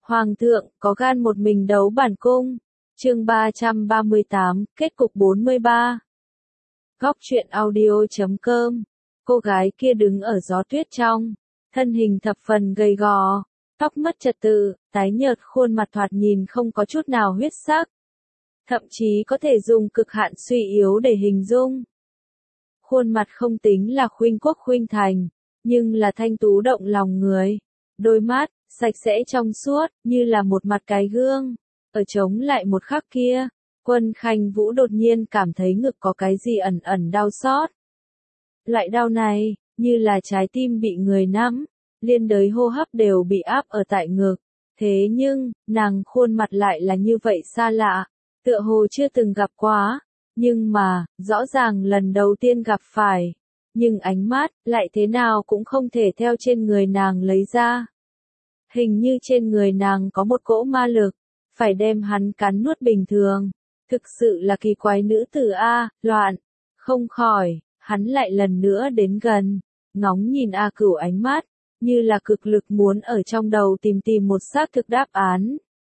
Hoàng thượng, có gan một mình đấu bản cung. Chương 338, kết cục 43. Góc truyện audio.com. Cô gái kia đứng ở gió tuyết trong, thân hình thập phần gầy gò, tóc mất trật tự, tái nhợt, khuôn mặt thoạt nhìn không có chút nào huyết sắc. Thậm chí có thể dùng cực hạn suy yếu để hình dung. Khuôn mặt không tính là khuynh quốc khuynh thành, nhưng là thanh tú động lòng người. Đôi mắt, sạch sẽ trong suốt, như là một mặt cái gương. Ở chống lại một khắc kia, Quân Khanh Vũ đột nhiên cảm thấy ngực có cái gì ẩn ẩn đau xót. Loại đau này, như là trái tim bị người nắm, liên đới hô hấp đều bị áp ở tại ngực. Thế nhưng, nàng khuôn mặt lại là như vậy xa lạ, tựa hồ chưa từng gặp quá. Nhưng mà, rõ ràng lần đầu tiên gặp phải. Nhưng ánh mắt, lại thế nào cũng không thể theo trên người nàng lấy ra. Hình như trên người nàng có một cỗ ma lực, phải đem hắn cắn nuốt bình thường. Thực sự là kỳ quái nữ tử A, loạn. Không khỏi, hắn lại lần nữa đến gần, ngóng nhìn A Cửu ánh mắt, như là cực lực muốn ở trong đầu tìm một xác thực đáp án.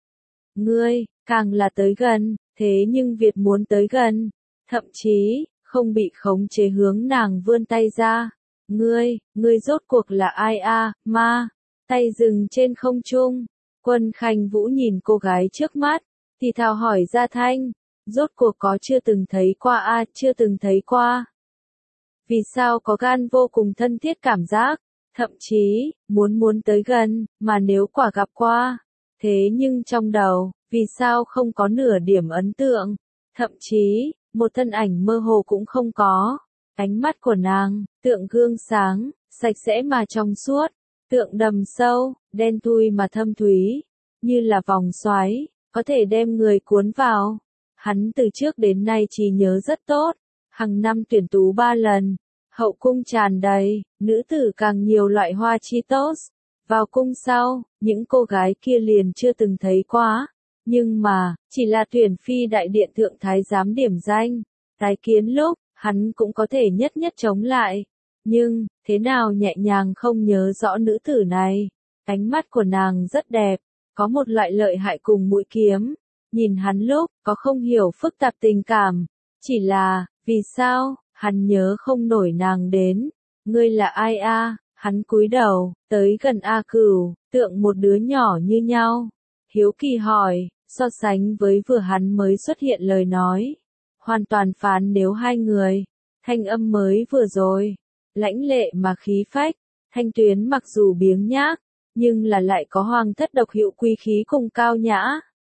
Ngươi, càng là tới gần, thế nhưng Việt muốn tới gần, thậm chí, không bị khống chế hướng nàng vươn tay ra. Ngươi rốt cuộc là ai a, ma? Tay dừng trên không trung, Quân Khanh Vũ nhìn cô gái trước mắt, thì thào hỏi ra thanh, rốt cuộc có chưa từng thấy qua a, chưa từng thấy qua. Vì sao có gan vô cùng thân thiết cảm giác, thậm chí, muốn tới gần, mà nếu quả gặp qua, thế nhưng trong đầu, vì sao không có nửa điểm ấn tượng, thậm chí, một thân ảnh mơ hồ cũng không có. Ánh mắt của nàng, tượng gương sáng, sạch sẽ mà trong suốt, tượng đầm sâu, đen thui mà thâm thúy, như là vòng xoáy, có thể đem người cuốn vào. Hắn từ trước đến nay trí nhớ rất tốt, hàng năm tuyển tú 3 lần, hậu cung tràn đầy, nữ tử càng nhiều loại hoa chi tốt. Vào cung sau, những cô gái kia liền chưa từng thấy quá. Nhưng mà, chỉ là tuyển phi đại điện thượng thái giám điểm danh, tái kiến lúc, hắn cũng có thể nhất chống lại. Nhưng, thế nào nhẹ nhàng không nhớ rõ nữ tử này. Ánh mắt của nàng rất đẹp, có một loại lợi hại cùng mũi kiếm. Nhìn hắn lúc, có không hiểu phức tạp tình cảm. Chỉ là, vì sao, hắn nhớ không nổi nàng đến. Ngươi là ai a? Hắn cúi đầu, tới gần A Cửu, tượng một đứa nhỏ như nhau. Hiếu kỳ hỏi, so sánh với vừa hắn mới xuất hiện lời nói. Hoàn toàn phán nếu hai người, thanh âm mới vừa rồi, lãnh lệ mà khí phách, Thanh Tuyến mặc dù biếng nhác, nhưng là lại có hoàng thất độc hiệu quý khí cùng cao nhã.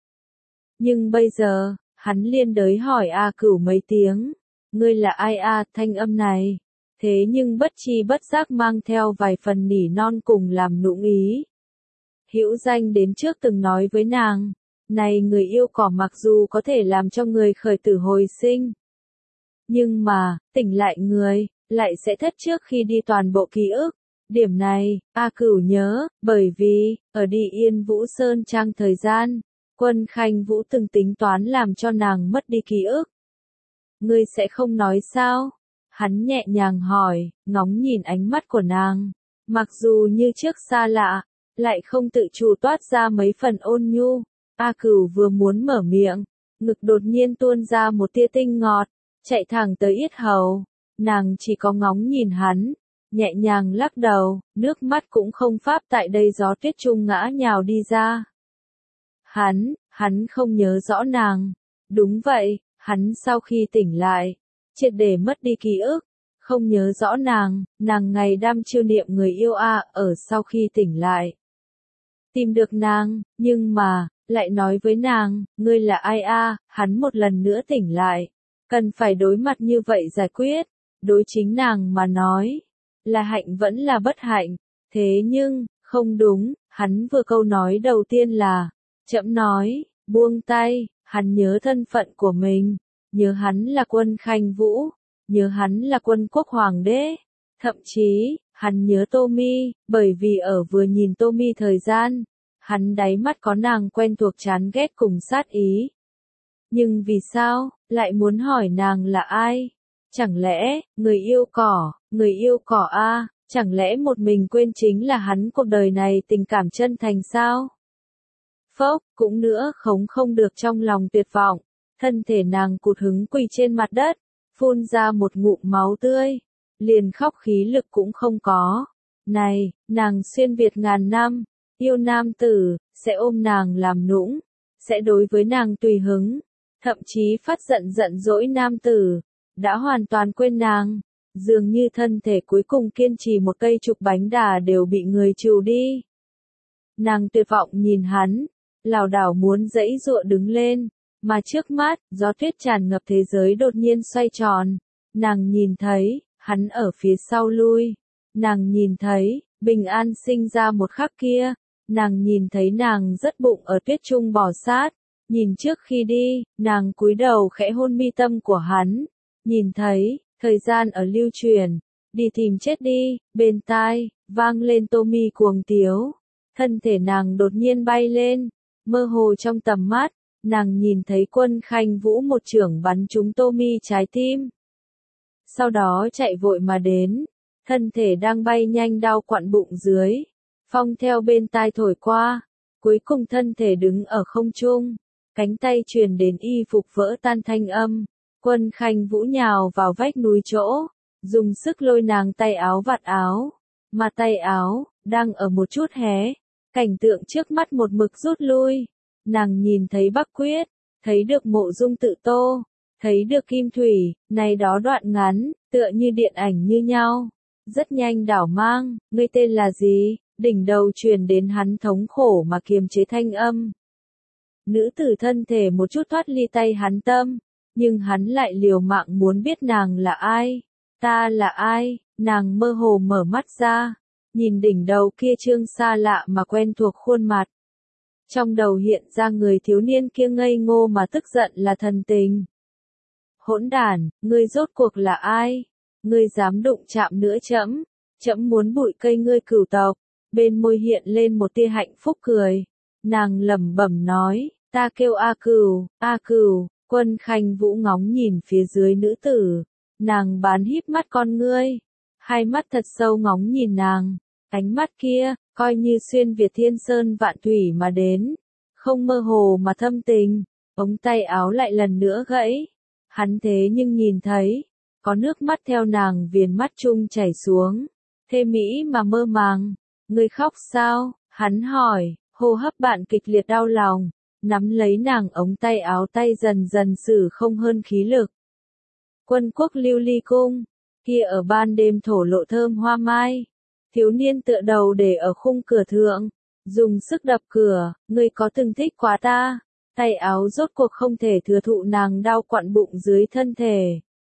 Nhưng bây giờ, hắn liên đới hỏi A Cửu mấy tiếng, ngươi là ai a, thanh âm này, thế nhưng bất chi bất giác mang theo vài phần nỉ non cùng làm nũng ý. Hữu Danh đến trước từng nói với nàng, này người yêu cỏ mặc dù có thể làm cho người khởi tử hồi sinh, nhưng mà, tỉnh lại người, lại sẽ thất trước khi đi toàn bộ ký ức. Điểm này, A Cửu nhớ, bởi vì, ở đi Yên Vũ Sơn Trang thời gian, Quân Khanh Vũ từng tính toán làm cho nàng mất đi ký ức. Ngươi sẽ không nói sao? Hắn nhẹ nhàng hỏi, ngóng nhìn ánh mắt của nàng. Mặc dù như trước xa lạ, lại không tự chủ toát ra mấy phần ôn nhu. A Cửu vừa muốn mở miệng, ngực đột nhiên tuôn ra một tia tinh ngọt, chạy thẳng tới yết hầu. Nàng chỉ có ngóng nhìn hắn, nhẹ nhàng lắc đầu, nước mắt cũng không pháp tại đây gió tuyết trung ngã nhào đi ra. Hắn không nhớ rõ nàng. Đúng vậy, hắn sau khi tỉnh lại, triệt để mất đi ký ức, không nhớ rõ nàng ngày đam chiêu niệm người yêu ở sau khi tỉnh lại. Tìm được nàng, nhưng mà, lại nói với nàng, ngươi là ai hắn một lần nữa tỉnh lại. Cần phải đối mặt như vậy giải quyết, đối chính nàng mà nói, là hạnh vẫn là bất hạnh. Thế nhưng, không đúng, hắn vừa câu nói đầu tiên là, chậm nói, buông tay, hắn nhớ thân phận của mình, nhớ hắn là Quân Khanh Vũ, nhớ hắn là Quân Quốc Hoàng đế, thậm chí, hắn nhớ Tô Mi, bởi vì ở vừa nhìn Tô Mi thời gian, hắn đáy mắt có nàng quen thuộc chán ghét cùng sát ý. Nhưng vì sao, lại muốn hỏi nàng là ai? Chẳng lẽ, người yêu cỏ chẳng lẽ một mình quên chính là hắn cuộc đời này tình cảm chân thành sao? phốc, cũng nữa khống không được trong lòng tuyệt vọng. Thân thể nàng cụt hứng quỳ trên mặt đất, phun ra một ngụm máu tươi, liền khóc khí lực cũng không có. Này, nàng xuyên Việt ngàn năm, yêu nam tử, sẽ ôm nàng làm nũng, sẽ đối với nàng tùy hứng, thậm chí phát giận dỗi nam tử, đã hoàn toàn quên nàng. Dường như thân thể cuối cùng kiên trì một cây trục bánh đà đều bị người trừ đi. Nàng tuyệt vọng nhìn hắn, lảo đảo muốn giãy giụa đứng lên, mà trước mắt, gió tuyết tràn ngập thế giới đột nhiên xoay tròn. Nàng nhìn thấy, hắn ở phía sau lui. Nàng nhìn thấy, bình an sinh ra một khắc kia. Nàng nhìn thấy nàng rất bụng ở tuyết trung bò sát. Nhìn trước khi đi, nàng cúi đầu khẽ hôn mi tâm của hắn. Nhìn thấy, thời gian ở lưu truyền, đi tìm chết đi, bên tai, vang lên Tommy cuồng tiếu. Thân thể nàng đột nhiên bay lên, mơ hồ trong tầm mắt, nàng nhìn thấy Quân Khanh Vũ một chưởng bắn trúng Tommy trái tim. Sau đó chạy vội mà đến, thân thể đang bay nhanh đau quặn bụng dưới, phong theo bên tai thổi qua, cuối cùng thân thể đứng ở không trung, cánh tay truyền đến y phục vỡ tan thanh âm. Quân Khanh Vũ nhào vào vách núi chỗ, dùng sức lôi nàng tay áo vạt áo, mà tay áo, đang ở một chút hé, cảnh tượng trước mắt một mực rút lui, nàng nhìn thấy Bắc Quyết, thấy được Mộ Dung Tự Tô, thấy được Kim Thủy, này đó đoạn ngắn, tựa như điện ảnh như nhau, rất nhanh đảo mang, ngươi tên là gì, đỉnh đầu truyền đến hắn thống khổ mà kiềm chế thanh âm. Nữ tử thân thể một chút thoát ly tay hắn tâm. Nhưng hắn lại liều mạng muốn biết nàng là ai. Ta là ai? Nàng mơ hồ mở mắt ra, nhìn đỉnh đầu kia trương xa lạ mà quen thuộc khuôn mặt. Trong đầu hiện ra người thiếu niên kia ngây ngô mà tức giận là thần tình. Hỗn đản, ngươi rốt cuộc là ai? Ngươi dám đụng chạm nữa trẫm? Trẫm muốn bụi cây ngươi cửu tộc. Bên môi hiện lên một tia hạnh phúc cười. Nàng lẩm bẩm nói, ta kêu A Cửu, A Cửu. Quân Khanh Vũ ngóng nhìn phía dưới nữ tử, nàng bán híp mắt con ngươi, hai mắt thật sâu ngóng nhìn nàng, ánh mắt kia, coi như xuyên Việt thiên sơn vạn thủy mà đến, không mơ hồ mà thâm tình, ống tay áo lại lần nữa gãy, hắn thế nhưng nhìn thấy, có nước mắt theo nàng viền mắt chung chảy xuống, thê mỹ mà mơ màng, ngươi khóc sao, hắn hỏi, hô hấp bạn kịch liệt đau lòng. Nắm lấy nàng ống tay áo tay dần dần sử không hơn khí lực. Quân quốc lưu ly cung, kia ở ban đêm thổ lộ thơm hoa mai. Thiếu niên tựa đầu để ở khung cửa thượng, dùng sức đập cửa, ngươi có từng thích quá ta. Tay áo rốt cuộc không thể thừa thụ nàng đau quặn bụng dưới thân thể.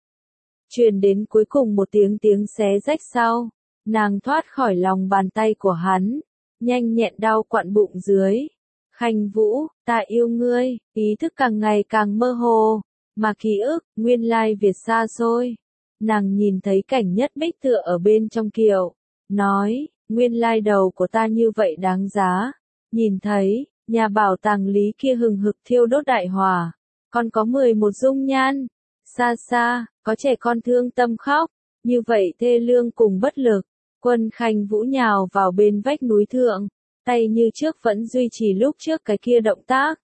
Truyền đến cuối cùng một tiếng xé rách sau, nàng thoát khỏi lòng bàn tay của hắn, nhanh nhẹn đau quặn bụng dưới. Khanh Vũ, ta yêu ngươi, ý thức càng ngày càng mơ hồ, mà ký ức, nguyên lai Việt xa xôi. Nàng nhìn thấy cảnh Nhất Bích tựa ở bên trong kiệu, nói, nguyên lai đầu của ta như vậy đáng giá. Nhìn thấy, nhà bảo tàng lý kia hừng hực thiêu đốt đại hỏa, còn có 11 dung nhan. Xa xa, có trẻ con thương tâm khóc, như vậy thê lương cùng bất lực. Quân Khanh Vũ nhào vào bên vách núi thượng. Tay như trước vẫn duy trì lúc trước cái kia động tác.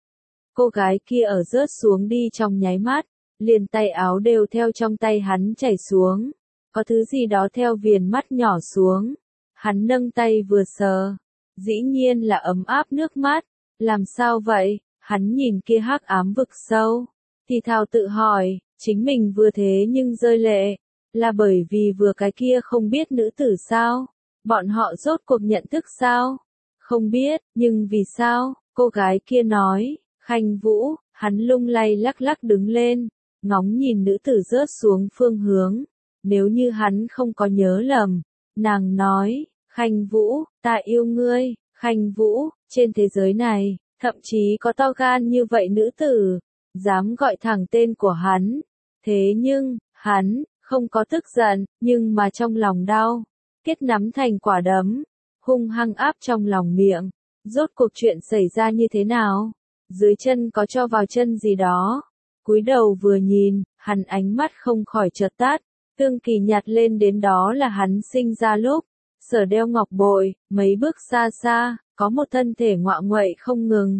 Cô gái kia ở rớt xuống đi trong nháy mắt, liền tay áo đều theo trong tay hắn chảy xuống. Có thứ gì đó theo viền mắt nhỏ xuống. Hắn nâng tay vừa sờ. Dĩ nhiên là ấm áp nước mắt. Làm sao vậy? Hắn nhìn kia hắc ám vực sâu. Thì thào tự hỏi, chính mình vừa thế nhưng rơi lệ. Là bởi vì vừa cái kia không biết nữ tử sao? Bọn họ rốt cuộc nhận thức sao? Không biết, nhưng vì sao? Cô gái kia nói, Khanh Vũ, hắn lung lay lắc lắc đứng lên, ngóng nhìn nữ tử rớt xuống phương hướng. Nếu như hắn không có nhớ lầm, nàng nói, Khanh Vũ, ta yêu ngươi, Khanh Vũ, trên thế giới này, thậm chí có to gan như vậy nữ tử, dám gọi thẳng tên của hắn. Thế nhưng, hắn, không có tức giận, nhưng mà trong lòng đau, kết nắm thành quả đấm. Hung hăng áp trong lòng miệng, rốt cuộc chuyện xảy ra như thế nào? Dưới chân có cho vào chân gì đó? Cúi đầu vừa nhìn, hắn ánh mắt không khỏi chợt tắt, tương kỳ nhặt lên đến đó là hắn sinh ra lúc, sở đeo ngọc bội, mấy bước xa xa, có một thân thể ngọa nguậy không ngừng,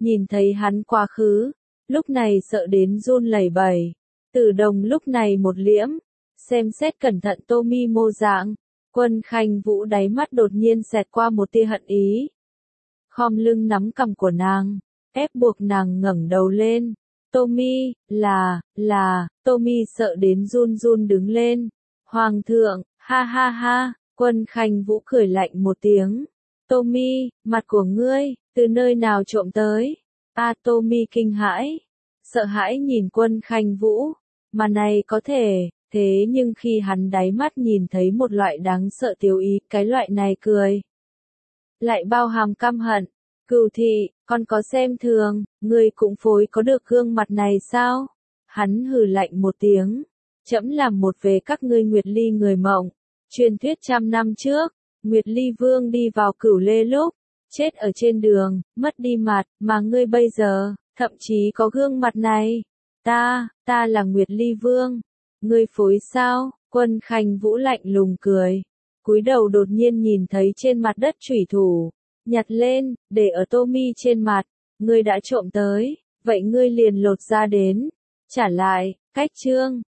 nhìn thấy hắn quá khứ, lúc này sợ đến run lẩy bẩy. Tử Đồng lúc này một liễm, xem xét cẩn thận Tô Mi mô dạng, Quân Khanh Vũ đáy mắt đột nhiên xẹt qua một tia hận ý. Khom lưng nắm cằm của nàng, ép buộc nàng ngẩng đầu lên. Tô Mi, Tô Mi sợ đến run run đứng lên. Hoàng thượng, ha ha ha, Quân Khanh Vũ cười lạnh một tiếng. Tô Mi, mặt của ngươi, từ nơi nào trộm tới? Tô Mi kinh hãi, sợ hãi nhìn Quân Khanh Vũ, mà này có thể, thế nhưng khi hắn đáy mắt nhìn thấy một loại đáng sợ tiêu ý, cái loại này cười lại bao hàm căm hận. Cửu thị, con có xem thường, ngươi cũng phối có được gương mặt này sao? Hắn hừ lạnh một tiếng, trẫm làm một về các ngươi Nguyệt Ly người Mộng. Truyền thuyết 100 năm trước, Nguyệt Ly Vương đi vào Cửu Lê lúc, chết ở trên đường, mất đi mặt, mà ngươi bây giờ, thậm chí có gương mặt này. Ta là Nguyệt Ly Vương. Ngươi phối sao? Quân Khanh Vũ lạnh lùng cười. Cúi đầu đột nhiên nhìn thấy trên mặt đất chủy thủ. Nhặt lên, để ở Tô Mi trên mặt. Ngươi đã trộm tới, vậy ngươi liền lột ra đến. Trả lại, cách chương.